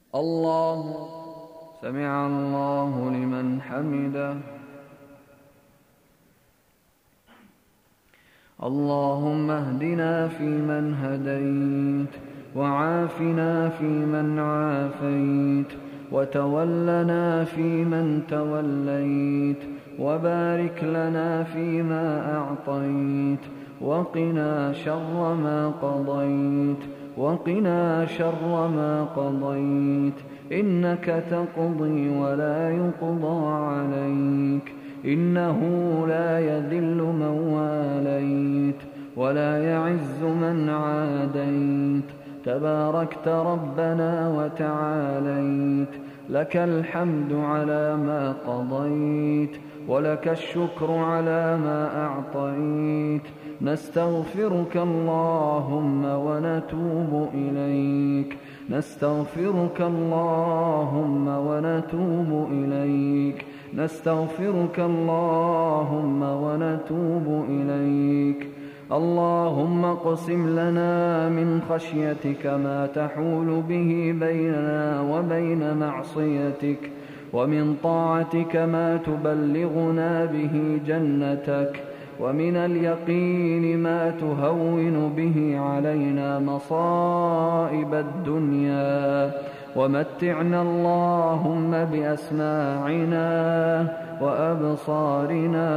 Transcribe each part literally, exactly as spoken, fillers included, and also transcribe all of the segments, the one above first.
الله سمع الله لمن حمده. اللهم اهدنا فيمن هديت، وعافنا فيمن عافيت، وتولنا فيمن توليت، وبارك لنا فيما أعطيت، وقنا شر ما قضيت وقنا شر ما قضيت إنك تقضي ولا يقضى عليك، إنه لا يذل من واليت ولا يعز من عاديت، تباركت ربنا وتعاليت، لك الحمد على ما قضيت، ولك الشكر على ما أعطيت. نستغفرك اللهم ونتوب إليك نستغفرك اللهم ونتوب إليك نستغفرك اللهم ونتوب إليك. اللهم اقسم لنا من خشيتك ما تحول به بيننا وبين معصيتك، ومن طاعتك ما تبلغنا به جنتك، ومن اليقين ما تهون به علينا مصائب الدنيا، ومتعنا اللهم بأسماعنا وأبصارنا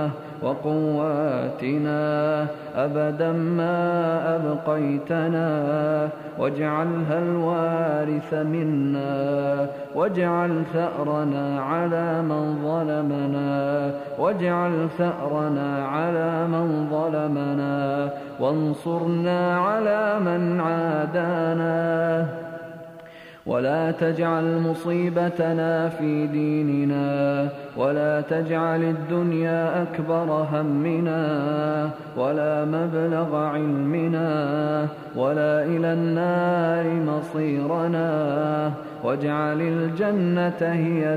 وقواتنا أبدا ما أبقيتنا، واجعلها الوارث منا، واجعل ثأرنا على من ظلمنا واجعل ثأرنا على من ظلمنا وانصرنا على من عادانا، ولا تجعل مصيبتنا في ديننا، ولا تجعل الدنيا أكبر همنا، ولا مبلغ علمنا، ولا إلى النار مصيرنا، واجعل الجنة هي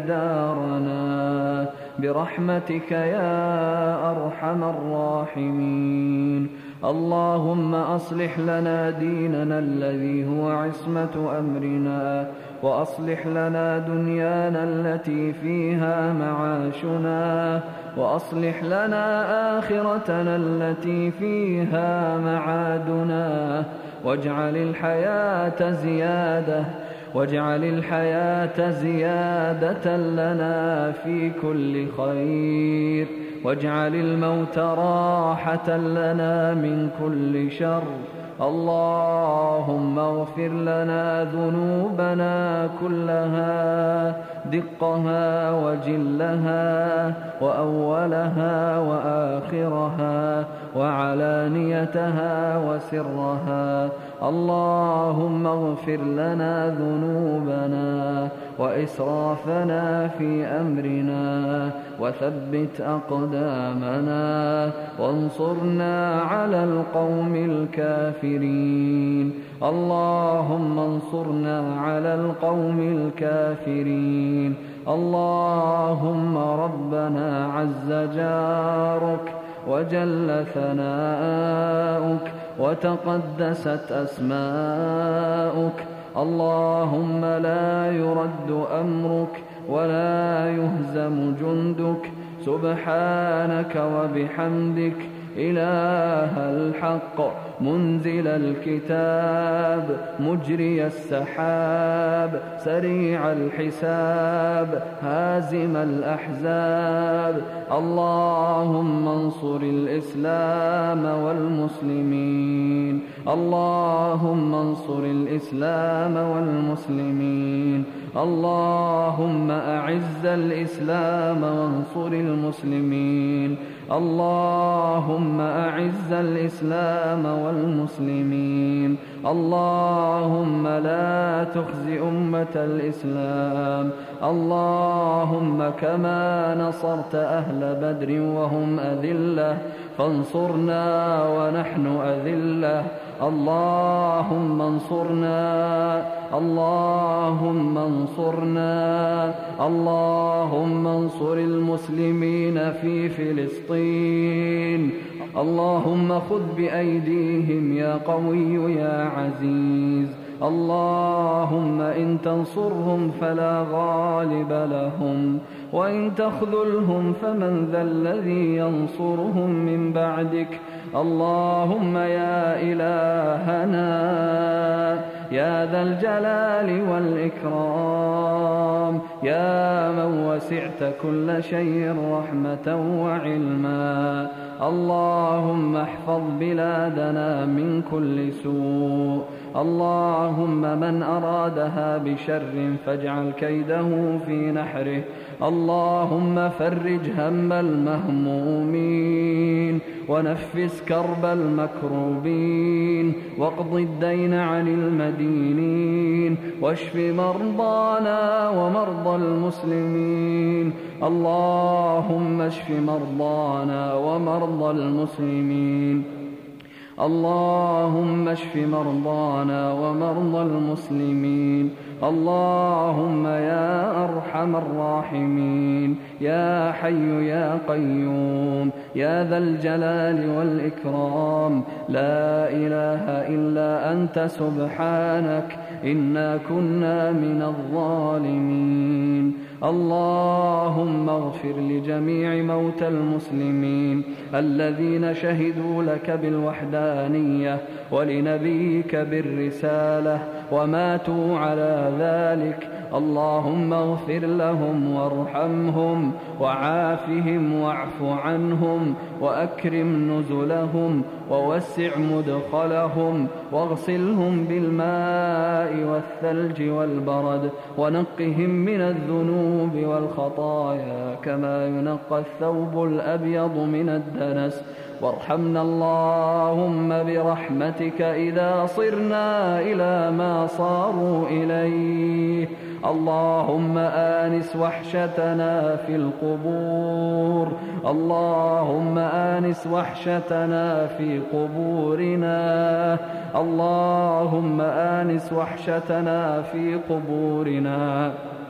دارنا برحمتك يا أرحم الراحمين. اللهم أصلح لنا ديننا الذي هو عصمة أمرنا، وأصلح لنا دنيانا التي فيها معاشنا، وأصلح لنا آخرتنا التي فيها معادنا، واجعل الحياة زيادة واجعل الحياة زيادة لنا في كل خير، واجعل الموت راحة لنا من كل شر. اللهم اغفر لنا ذنوبنا كلها، دقها وجلها وأولها وآخرها وعلانيتها وسرها. اللهم اغفر لنا ذنوبنا وإسرافنا في أمرنا، وثبت أقدامنا، وانصرنا على القوم الكافرين. اللهم انصرنا على القوم الكافرين. اللهم ربنا عز جارك وجل ثناؤك وتقدست أسماؤك، اللهم لا يرد أمرك ولا يهزم جندك، سبحانك وبحمدك إله الحق، منزل الكتاب، مجري السحاب، سريع الحساب، هازم الأحزاب. اللهم انصر الإسلام والمسلمين اللهم انصر الإسلام والمسلمين اللهم أعز الإسلام وانصر المسلمين اللهم أعز الإسلام والمسلمين اللهم لا تخزي أمة الإسلام. اللهم كما نصرت أهل بدر وهم أذلة فانصرنا ونحن أذلة. اللهم انصرنا اللهم انصرنا اللهم انصر المسلمين في فلسطين. اللهم خذ بأيديهم يا قوي يا عزيز. اللهم إن تنصرهم فلا غالب لهم، وإن تخذلهم فمن ذا الذي ينصرهم من بعدك. اللهم يا إلهنا يا ذا الجلال والإكرام، يا من وسعت كل شيء رحمة وعلما، اللهم احفظ بلادنا من كل سوء. اللهم من أرادها بشر فاجعل كيده في نحره. اللهم فرج هم المهمومين ونفس كرب المكروبين، واقض الدين عن المدينين، واشف مرضانا ومرضى المسلمين. اللهم اشف مرضانا ومرضى المسلمين. اللهم اشف مرضانا ومرضى المسلمين. اللهم يا أرحم الراحمين، يا حي يا قيوم، يا ذا الجلال والإكرام، لا إله إلا أنت سبحانك إنا كنا من الظالمين. اللهم اغفر لجميع موتى المسلمين الذين شهدوا لك بالوحدانية ولنبيك بالرسالة وماتوا على ذلك. اللهم اغفر لهم وارحمهم وعافهم واعف عنهم وأكرم نزلهم ووسع مدخلهم واغسلهم بالماء والثلج والبرد ونقهم من الذنوب والخطايا كما ينقى الثوب الأبيض من الدنس. وارحمنا اللهم برحمتك إذا صرنا إلى ما صاروا إليه. اللهم آنس وحشتنا في القبور، اللهم آنس وحشتنا في قبورنا، اللهم آنس وحشتنا في قبورنا.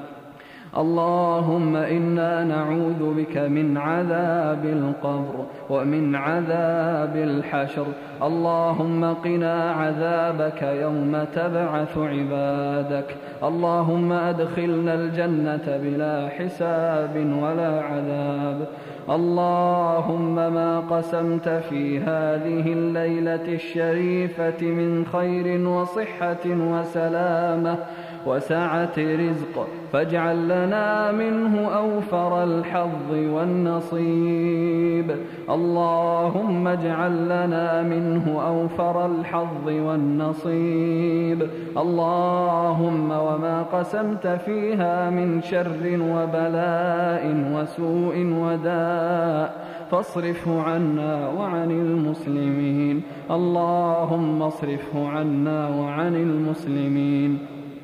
اللهم إنا نعوذ بك من عذاب القبر ومن عذاب الحشر. اللهم قنا عذابك يوم تبعث عبادك. اللهم أدخلنا الجنة بلا حساب ولا عذاب. اللهم ما قسمت في هذه الليلة الشريفة من خير وصحة وسلامة وسعة رزق فاجعل لنا منه أوفر الحظ والنصيب. اللهم اجعل لنا منه أوفر الحظ والنصيب. اللهم وما قسمت فيها من شر وبلاء وسوء وداء فاصرفه عنا وعن المسلمين. اللهم اصرفه عنا وعن المسلمين.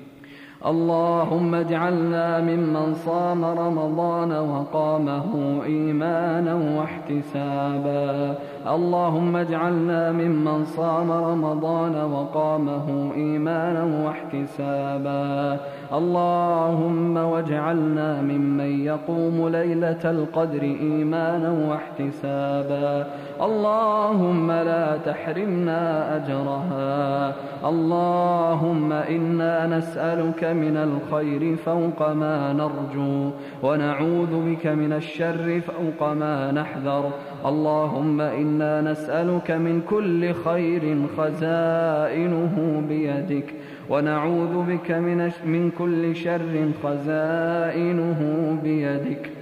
اللهم اجعلنا ممن صام رمضان وقامه إيمانا واحتسابا. اللهم اجعلنا ممن صام رمضان وقامه إيمانا واحتسابا. اللهم واجعلنا ممن يقوم ليلة القدر إيمانا واحتسابا. اللهم لا تحرمنا أجرها. اللهم إنا نسألك من الخير فوق ما نرجو ونعوذ بك من الشر فوق ما نحذر. اللهم إنا نسألك من كل خير خزائنه بيدك ونعوذ بك من, من كل شر خزائنه بيدك.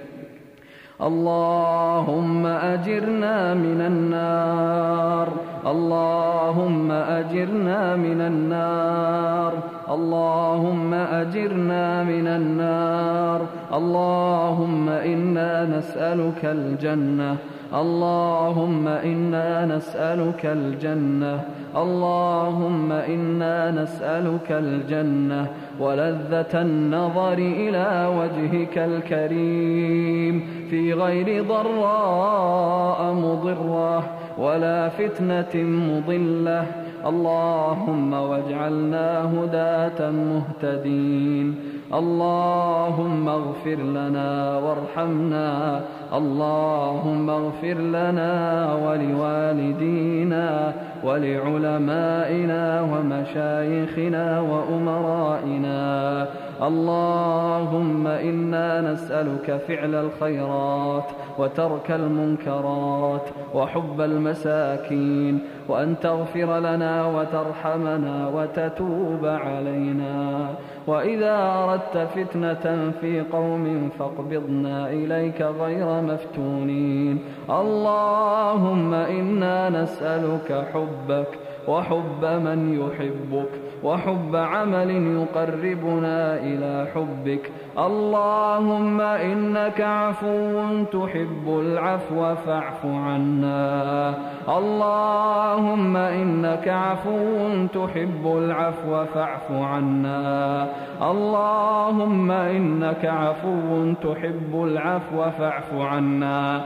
اللهم أجرنا من النار. اللهم أجرنا من النار. اللهم أجرنا من النار. اللهم إنا نسألك الجنة. اللهم إنا نسألك الجنة. اللهم إنا نسألك الجنة ولذة النظر إلى وجهك الكريم في غير ضراء مضرة ولا فتنة مضلة. اللهم واجعلنا هداة مهتدين. اللهم اغفر لنا وارحمنا. اللهم اغفر لنا ولوالدينا ولعلمائنا ومشايخنا وأمرائنا. اللهم إنا نسألك فعل الخيرات وترك المنكرات وحب المساكين، وأن تغفر لنا وترحمنا وتتوب علينا. وإذا أردت فتنة في قوم فاقبضنا إليك غير مفتونين. اللهم إنا نسألك حبك وحب من يحبك وحب عمل يقربنا إلى حبك. اللهم إنك عفو تحب العفو فاعف عنا. اللهم إنك عفو تحب العفو فاعف عنا. اللهم إنك عفو تحب العفو فاعف عنا.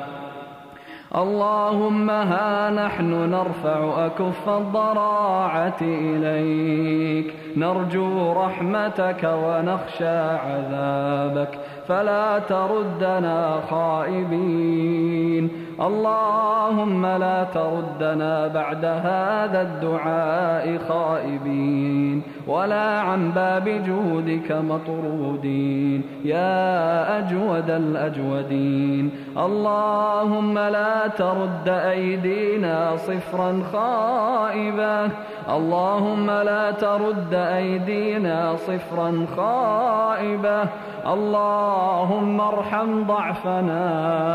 اللهم ها نحن نرفع أكف الضراعة إليك، نرجو رحمتك ونخشى عذابك، فلا تردنا خائبين. اللهم لا تردنا بعد هذا الدعاء خائبين، ولا عن باب جودك مطرودين، يا أجود الأجودين. اللهم لا ترد أيدينا صفرا خائبة. اللهم لا ترد أيدينا صفرا خائبة. اللهم ارحم ضعفنا.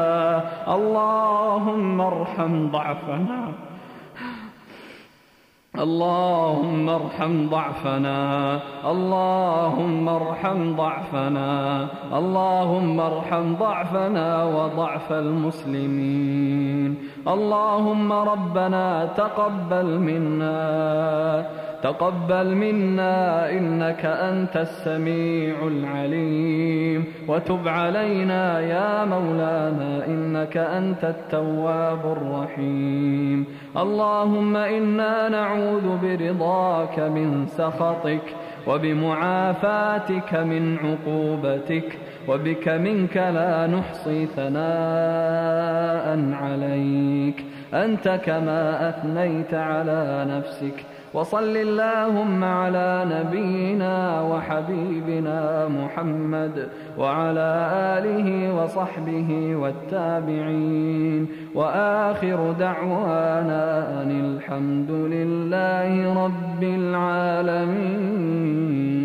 اللهم ارحم ضعفنا. اللهم ارحم ضعفنا. اللهم ارحم ضعفنا. اللهم ارحم ضعفنا وضعف المسلمين. اللهم ربنا تقبل منا تقبل منا إنك أنت السميع العليم، وتب علينا يا مولانا إنك أنت التواب الرحيم. اللهم إنا نعوذ برضاك من سخطك، وبمعافاتك من عقوبتك، وبك منك لا نحصي ثناء عليك أنت كما أثنيت على نفسك. وصل اللهم على نبينا وحبيبنا محمد وعلى آله وصحبه والتابعين، وآخر دعوانا أن الحمد لله رب العالمين.